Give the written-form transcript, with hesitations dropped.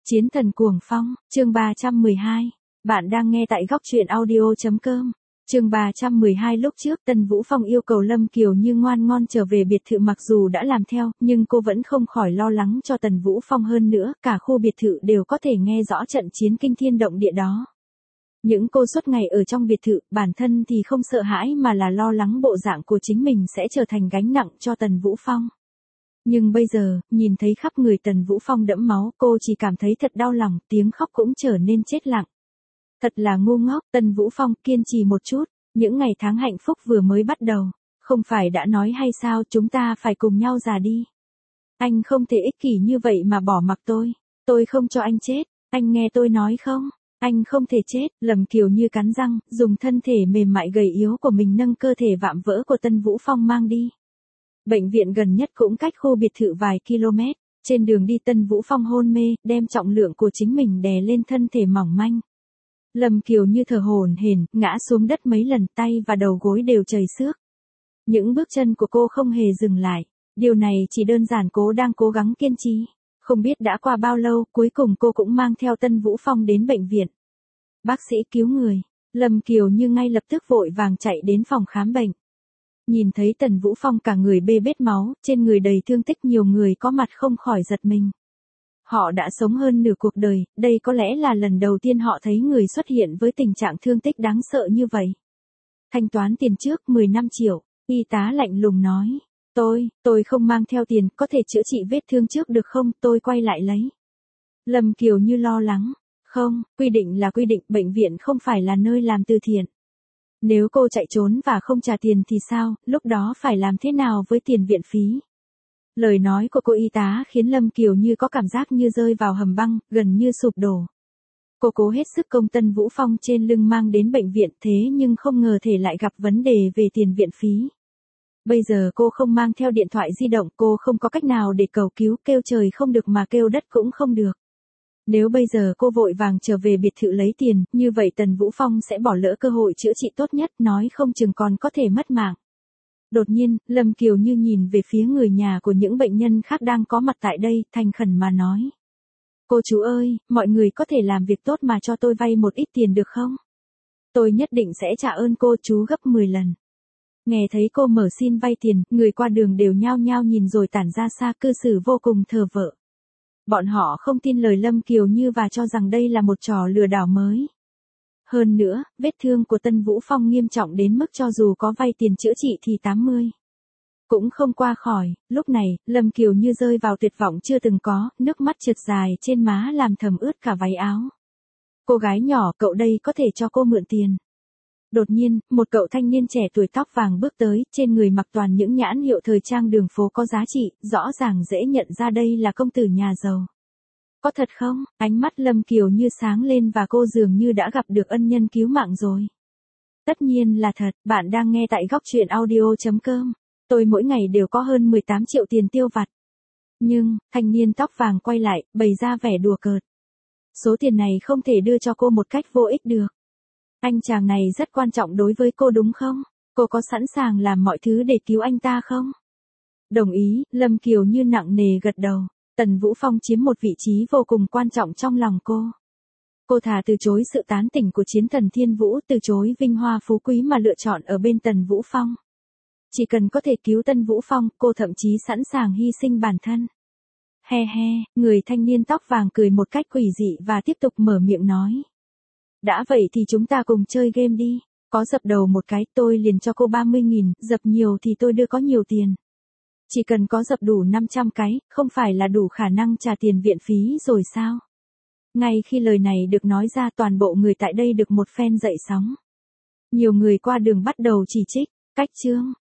Chiến thần cuồng phong, chương 312. Bạn đang nghe tại góc truyện audio.com. Chương 312. Lúc trước Tần Vũ Phong yêu cầu Lâm Kiều Như ngoan ngoãn trở về biệt thự, mặc dù đã làm theo, nhưng cô vẫn không khỏi lo lắng cho Tần Vũ Phong, hơn nữa, cả khu biệt thự đều có thể nghe rõ trận chiến kinh thiên động địa đó. Những cô suốt ngày ở trong biệt thự, bản thân thì không sợ hãi mà là lo lắng bộ dạng của chính mình sẽ trở thành gánh nặng cho Tần Vũ Phong. Nhưng bây giờ, nhìn thấy khắp người Tần Vũ Phong đẫm máu, cô chỉ cảm thấy thật đau lòng, tiếng khóc cũng trở nên chết lặng. Thật là ngu ngốc, Tần Vũ Phong, kiên trì một chút, những ngày tháng hạnh phúc vừa mới bắt đầu, không phải đã nói hay sao, chúng ta phải cùng nhau già đi. Anh không thể ích kỷ như vậy mà bỏ mặc tôi không cho anh chết, anh nghe tôi nói không? Anh không thể chết. Lâm Kiều Như cắn răng, dùng thân thể mềm mại gầy yếu của mình nâng cơ thể vạm vỡ của Tần Vũ Phong mang đi. Bệnh viện gần nhất cũng cách khu biệt thự vài km, trên đường đi Tần Vũ Phong hôn mê, đem trọng lượng của chính mình đè lên thân thể mỏng manh. Lâm Kiều Như thở hổn hển, ngã xuống đất mấy lần, tay và đầu gối đều chảy xước. Những bước chân của cô không hề dừng lại, điều này chỉ đơn giản cô đang cố gắng kiên trì. Không biết đã qua bao lâu, cuối cùng cô cũng mang theo Tần Vũ Phong đến bệnh viện. Bác sĩ cứu người, Lâm Kiều Như ngay lập tức vội vàng chạy đến phòng khám bệnh. Nhìn thấy Tần Vũ Phong cả người bê bết máu, trên người đầy thương tích, nhiều người có mặt không khỏi giật mình. Họ đã sống hơn nửa cuộc đời, đây có lẽ là lần đầu tiên họ thấy người xuất hiện với tình trạng thương tích đáng sợ như vậy. Thanh toán tiền trước 15 triệu, y tá lạnh lùng nói. Tôi không mang theo tiền, có thể chữa trị vết thương trước được không, tôi quay lại lấy. Lâm Kiều Như lo lắng. Không, quy định là quy định, bệnh viện không phải là nơi làm từ thiện. Nếu cô chạy trốn và không trả tiền thì sao, lúc đó phải làm thế nào với tiền viện phí? Lời nói của cô y tá khiến Lâm Kiều Như có cảm giác như rơi vào hầm băng, gần như sụp đổ. Cô cố hết sức công Tần Vũ Phong trên lưng mang đến bệnh viện, thế nhưng không ngờ thể lại gặp vấn đề về tiền viện phí. Bây giờ cô không mang theo điện thoại di động, cô không có cách nào để cầu cứu, kêu trời không được mà kêu đất cũng không được. Nếu bây giờ cô vội vàng trở về biệt thự lấy tiền, như vậy Tần Vũ Phong sẽ bỏ lỡ cơ hội chữa trị tốt nhất, nói không chừng còn có thể mất mạng. Đột nhiên, Lâm Kiều Như nhìn về phía người nhà của những bệnh nhân khác đang có mặt tại đây, thành khẩn mà nói. Cô chú ơi, mọi người có thể làm việc tốt mà cho tôi vay một ít tiền được không? Tôi nhất định sẽ trả ơn cô chú gấp 10 lần. Nghe thấy cô mở xin vay tiền, người qua đường đều nhao nhao nhìn rồi tản ra xa, cư xử vô cùng thờ vợ. Bọn họ không tin lời Lâm Kiều Như và cho rằng đây là một trò lừa đảo mới. Hơn nữa, vết thương của Tần Vũ Phong nghiêm trọng đến mức cho dù có vay tiền chữa trị thì 80 cũng không qua khỏi. Lúc này, Lâm Kiều Như rơi vào tuyệt vọng chưa từng có, nước mắt trượt dài trên má làm thấm ướt cả váy áo. Cô gái nhỏ, cậu đây có thể cho cô mượn tiền. Đột nhiên, một cậu thanh niên trẻ tuổi tóc vàng bước tới, trên người mặc toàn những nhãn hiệu thời trang đường phố có giá trị, rõ ràng dễ nhận ra đây là công tử nhà giàu. Có thật không? Ánh mắt Lâm Kiều Như sáng lên và cô dường như đã gặp được ân nhân cứu mạng rồi. Tất nhiên là thật, bạn đang nghe tại góc truyện audio.com. Tôi mỗi ngày đều có hơn 18 triệu tiền tiêu vặt. Nhưng, thanh niên tóc vàng quay lại, bày ra vẻ đùa cợt. Số tiền này không thể đưa cho cô một cách vô ích được. Anh chàng này rất quan trọng đối với cô đúng không? Cô có sẵn sàng làm mọi thứ để cứu anh ta không? Đồng ý, Lâm Kiều Như nặng nề gật đầu. Tần Vũ Phong chiếm một vị trí vô cùng quan trọng trong lòng cô. Cô thà từ chối sự tán tỉnh của chiến thần Thiên Vũ, từ chối vinh hoa phú quý mà lựa chọn ở bên Tần Vũ Phong. Chỉ cần có thể cứu Tần Vũ Phong, cô thậm chí sẵn sàng hy sinh bản thân. He he, người thanh niên tóc vàng cười một cách quỷ dị và tiếp tục mở miệng nói. Đã vậy thì chúng ta cùng chơi game đi. Có dập đầu một cái, tôi liền cho cô 30.000, dập nhiều thì tôi đưa có nhiều tiền. Chỉ cần có dập đủ 500 cái, không phải là đủ khả năng trả tiền viện phí rồi sao? Ngay khi lời này được nói ra, toàn bộ người tại đây được một phen dậy sóng. Nhiều người qua đường bắt đầu chỉ trích, cách chương,